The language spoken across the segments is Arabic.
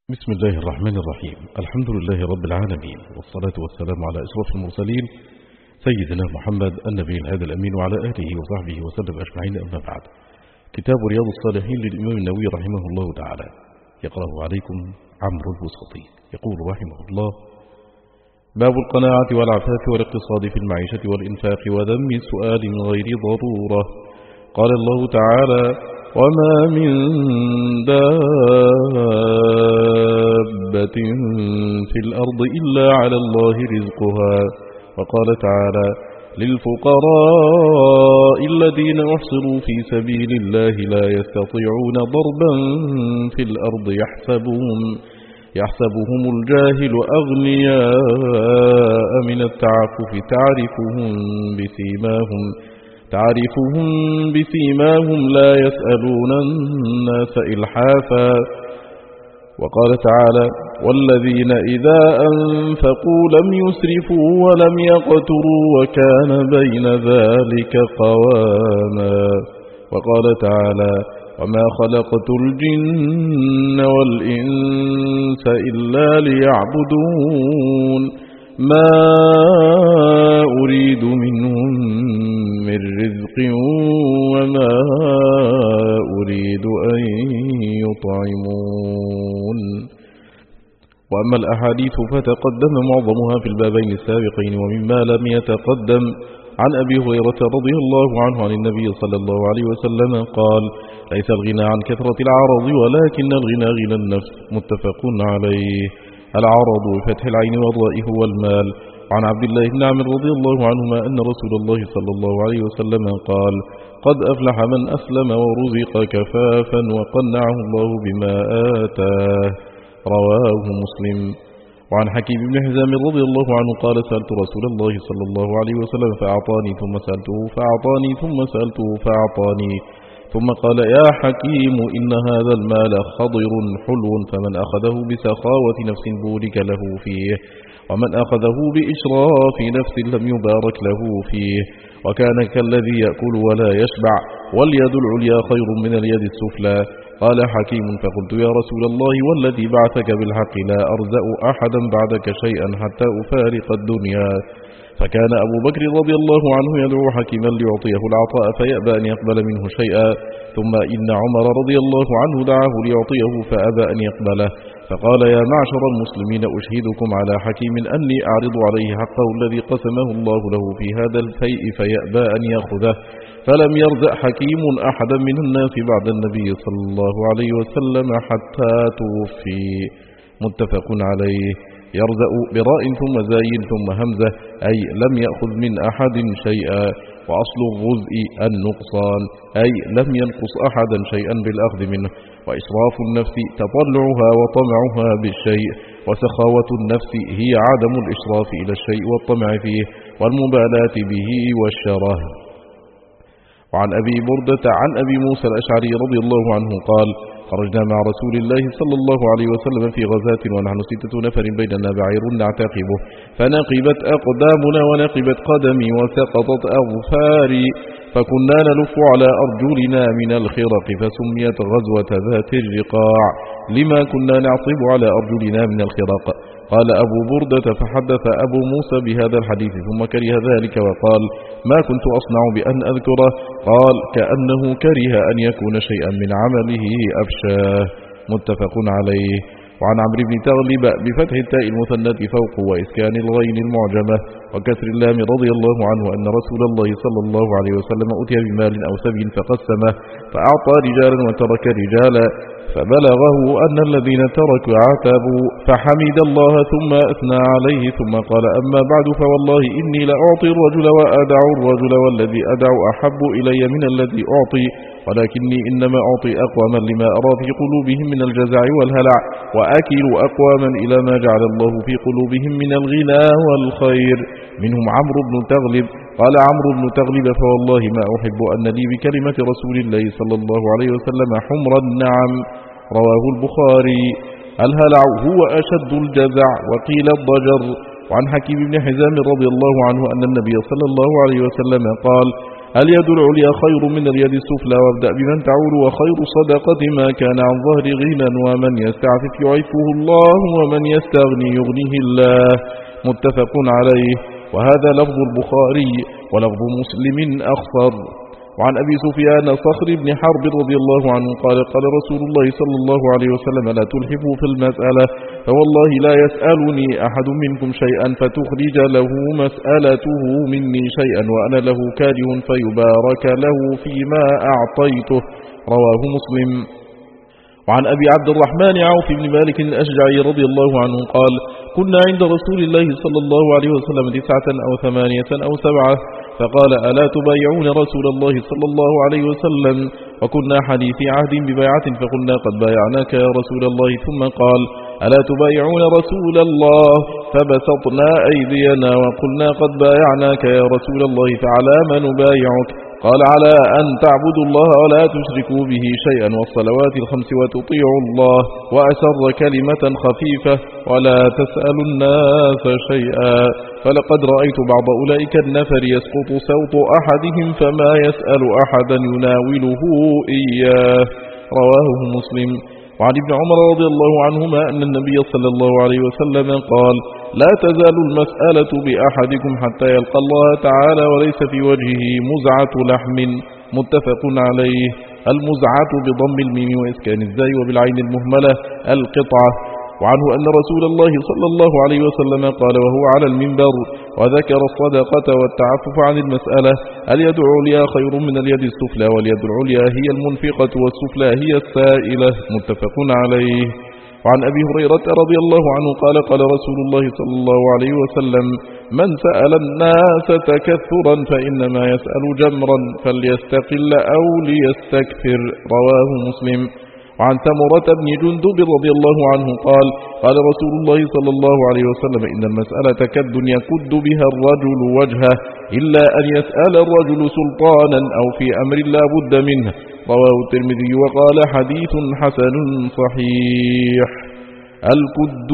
بسم الله الرحمن الرحيم. الحمد لله رب العالمين، والصلاة والسلام على أشرف المرسلين سيدنا محمد النبي الهادي الأمين وعلى آله وصحبه وسلم أجمعين، أما بعد. كتاب رياض الصالحين للإمام النووي رحمه الله تعالى، يقرأه عليكم عمرو البسطي. يقول رحمه الله: باب القناعة والعفاف والاقتصاد في المعيشة والإنفاق وذم السؤال من غير ضرورة. قال الله تعالى: وما من دابة في الأرض إلا على الله رزقها. وقال تعالى: للفقراء الذين أحصروا في سبيل الله لا يستطيعون ضربا في الأرض يحسبهم الجاهل أغنياء من التعفف تعرفهم بسيماهم لا يسألون الناس إلحافا. وقال تعالى: والذين إذا أنفقوا لم يسرفوا ولم يقتروا وكان بين ذلك قواما. وقال تعالى: وما خلقت الجن والإنس إلا ليعبدون ما أريد منهم من رزق وما أريد أن يطعمون. وأما الأحاديث فتقدم معظمها في البابين السابقين، ومما لم يتقدم عن أبي هريرة رضي الله عنه عن النبي صلى الله عليه وسلم قال: ليس الغنى عن كثرة العرض ولكن الغنى غنى النفس. متفق عليه. العرض بفتح العين والراء هو المال. عن عبد الله بن عمرو رضي الله عنهما أن رسول الله صلى الله عليه وسلم قال: قد أفلح من أسلم ورزق كفافا وقنعه الله بما آتاه. رواه مسلم. وعن حكيم بن حزام رضي الله عنه قال: سألت رسول الله صلى الله عليه وسلم فأعطاني، ثم سألته فأعطاني، ثم سألته فأعطاني، ثم قال: يا حكيم إن هذا المال خضر حلو، فمن أخذه بسخاوة نفس بورك له فيه، ومن أخذه بإشراف نفس لم يبارك له فيه، وكان كالذي يأكل ولا يشبع، واليد العليا خير من اليد السفلى. قال حكيم: فقلت: يا رسول الله والذي بعثك بالحق لا أرزأ أحدا بعدك شيئا حتى أفارق الدنيا. فكان أبو بكر رضي الله عنه يدعو حكيما ليعطيه العطاء فيأبى أن يقبل منه شيئا، ثم إن عمر رضي الله عنه دعاه ليعطيه فأبى أن يقبله، فقال: يا معشر المسلمين أشهدكم على حكيم أني أعرض عليه حقه الذي قسمه الله له في هذا الفيء فيأبى أن يأخذه. فلم يرزق حكيم أحدا من الناس بعد النبي صلى الله عليه وسلم حتى توفي. متفق عليه. يرزق براء ثم زاي ثم همزة، أي لم يأخذ من أحد شيئا. وأصل الرزء النقصان، أي لم ينقص أحدا شيئا بالأخذ منه. وإسراف النفس تطلعها وطمعها بالشيء، وسخاوة النفس هي عدم الإشراف إلى الشيء والطمع فيه والمبالاة به والشره. وعن أبي بردة عن أبي موسى الأشعري رضي الله عنه قال: خرجنا مع رسول الله صلى الله عليه وسلم في غزاة ونحن 6 نفر بيننا بعير نعتقبه، فنقبت أقدامنا ونقبت قدمي وسقطت أظفاري، فكنا نلف على أرجلنا من الخرق، فسميت غزوة ذات الرقاع لما كنا نعصب على أرجلنا من الخرق. قال أبو بردة: فحدث أبو موسى بهذا الحديث ثم كره ذلك وقال: ما كنت أصنع بأن أذكره. قال: كأنه كره أن يكون شيئا من عمله أفشاه. متفق عليه. وعن عمرو بن تغلب بفتح التاء المثنى فوق وإسكان الغين المعجمة وكسر اللام رضي الله عنه أن رسول الله صلى الله عليه وسلم أتي بمال أو سبي فقسمه، فأعطى رجالا وترك رجالا، فبلغه أن الذين تركوا عاتبوا، فحمد الله ثم أثنى عليه، ثم قال: أما بعد فوالله إني لأعطي الرجل وأدع الرجل، والذي أدع أحب إلي من الذي أعطي، ولكني إنما أعطي أقواما لما أرى في قلوبهم من الجزع والهلع، وأكل أقواما إلى ما جعل الله في قلوبهم من الغنى والخير، منهم عمرو بن تغلب. قال عمرو بن تغلب: فوالله ما أحب أن لي بكلمة رسول الله صلى الله عليه وسلم حمر النعم. رواه البخاري. الهلع هو أشد الجزع، وقيل الضجر. وعن حكيم بن حزام رضي الله عنه أن النبي صلى الله عليه وسلم قال: اليد العليا خير من اليد السفلى وابدأ بمن تعول وخير الصدقة ما كان عن ظهر غنى ومن يستعفف يعفه الله ومن يستغني يغنيه الله متفق عليه. وهذا لفظ البخاري ولفظ مسلم أخصر. وعن أبي سفيان صخر بن حرب رضي الله عنه قال قال رسول الله صلى الله عليه وسلم لا تلحفوا في المسألة فوالله لا يسألني أحد منكم شيئا فتخرج له مسألته مني شيئا وأنا له كاره فيبارك له فيما أعطيته رواه مسلم. وعن أبي عبد الرحمن عوف بن مالك الأشجعي رضي الله عنه قال كنا عند رسول الله صلى الله عليه وسلم 9 أو 8 أو 7 فقال ألا تبايعون رسول الله صلى الله عليه وسلم وكنا حديث عهد ببيعة فقلنا قد بايعناك يا رسول الله ثم قال ألا تبايعون رسول الله فبسطنا أيدينا وقلنا قد بايعناك يا رسول الله فعلى ما نبايعك قال على أن تعبدوا الله ولا تشركوا به شيئا والصلوات الخمس وتطيعوا الله وأسر كلمة خفيفة ولا تسألوا الناس شيئا فلقد رأيت بعض أولئك النفر يسقط صوت أحدهم فما يسأل أحدا يناوله إياه رواه مسلم. وعن ابن عمر رضي الله عنهما أن النبي صلى الله عليه وسلم قال لا تزال المسألة بأحدكم حتى يلقى الله تعالى وليس في وجهه مزعة لحم متفق عليه. المزعة بضم الميم وإسكان الزاي وبالعين المهملة القطعة. وعنه أن رسول الله صلى الله عليه وسلم قال وهو على المنبر وذكر الصدقة والتعفف عن المسألة اليد العليا خير من اليد السفلى واليد العليا هي المنفقة والسفلى هي السائلة متفق عليه. وعن أبي هريرة رضي الله عنه قال قال رسول الله صلى الله عليه وسلم من سأل الناس تكثرا فإنما يسأل جمرا فليستقل أو ليستكثر رواه مسلم. وعن سمرة بن جندب رضي الله عنه قال قال رسول الله صلى الله عليه وسلم إن المسألة كد يكد بها الرجل وجهه إلا أن يسأل الرجل سلطانا أو في أمر لا بد منه رواه الترمذي وقال حديث حسن صحيح. الكد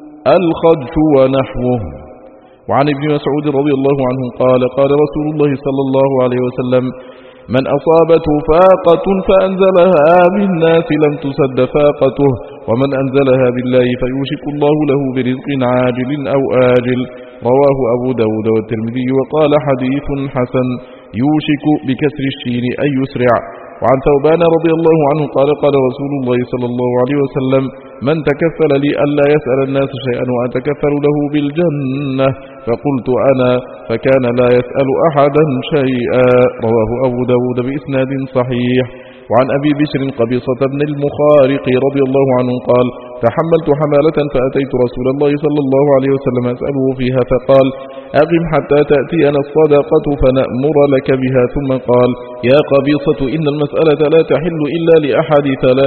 الخدش ونحوه. وعن ابن مسعود رضي الله عنه قال قال رسول الله صلى الله عليه وسلم من أصابته فاقة فأنزلها بالناس لم تسد فاقته ومن أنزلها بالله فيوشك الله له برزق عاجل أو آجل رواه أبو داود والترمذي وقال حديث حسن يوشك بكسر الشين أي يسرع. وعن ثوبان رضي الله عنه قال قال رسول الله صلى الله عليه وسلم من تكفل لي ألا يسأل الناس شيئا وأتكفل له بالجنة فقلت أنا فكان لا يسأل أحدا شيئا رواه أبو داود بإسناد صحيح. وعن أبي بشر قبيصة بن المخارق رضي الله عنه قال تحملت حمالة فأتيت رسول الله صلى الله عليه وسلم أسأله فيها فقال أقم حتى تأتينا الصدقة فنأمر لك بها ثم قال يا قبيصة إن المسألة لا تحل إلا لأحد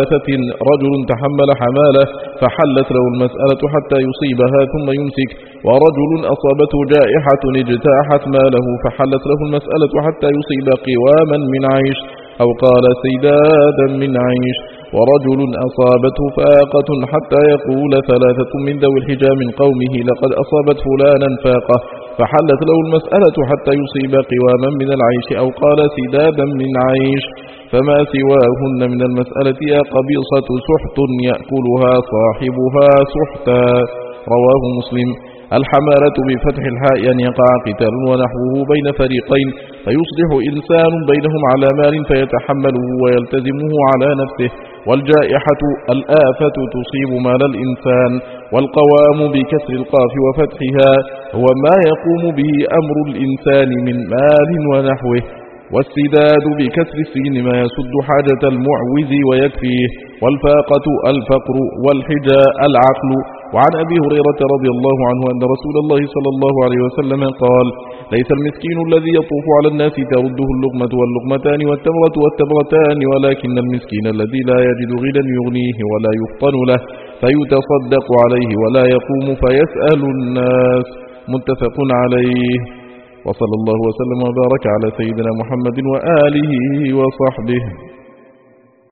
3 رجل تحمل حمالة فحلت له المسألة حتى يصيبها ثم يمسك ورجل أصابته جائحة اجتاحت ماله فحلت له المسألة حتى يصيب قواما من عيش أو قال سيدادا من عيش ورجل أصابته فاقة حتى يقول 3 من ذوي الحجى من قومه لقد أصابت فلانا فاقة فحلت له المسألة حتى يصيب قواما من العيش أو قال سدادا من عيش فما سواهن من المسألة يا قبيصة سحت يأكلها صاحبها سحتا رواه مسلم. الحمالة بفتح الحاء أن يقع قتال ونحوه بين فريقين فيصلح إنسان بينهم على مال فيتحمله ويلتزمه على نفسه والجائحة الآفة تصيب مال الإنسان والقوام بكسر القاف وفتحها هو ما يقوم به أمر الإنسان من مال ونحوه والسداد بكسر السين ما يسد حاجة المعوز ويكفيه والفاقة الفقر والحجاء العقل. وعن أبي هريرة رضي الله عنه أن رسول الله صلى الله عليه وسلم قال ليس المسكين الذي يطوف على الناس ترده اللقمة واللقمتان والتمرة والتمرتان ولكن المسكين الذي لا يجد غدا يغنيه ولا يفطن له فيتصدق عليه ولا يقوم فيسأل الناس متفق عليه. وصلى الله وسلم وبارك على سيدنا محمد وآله وصحبه.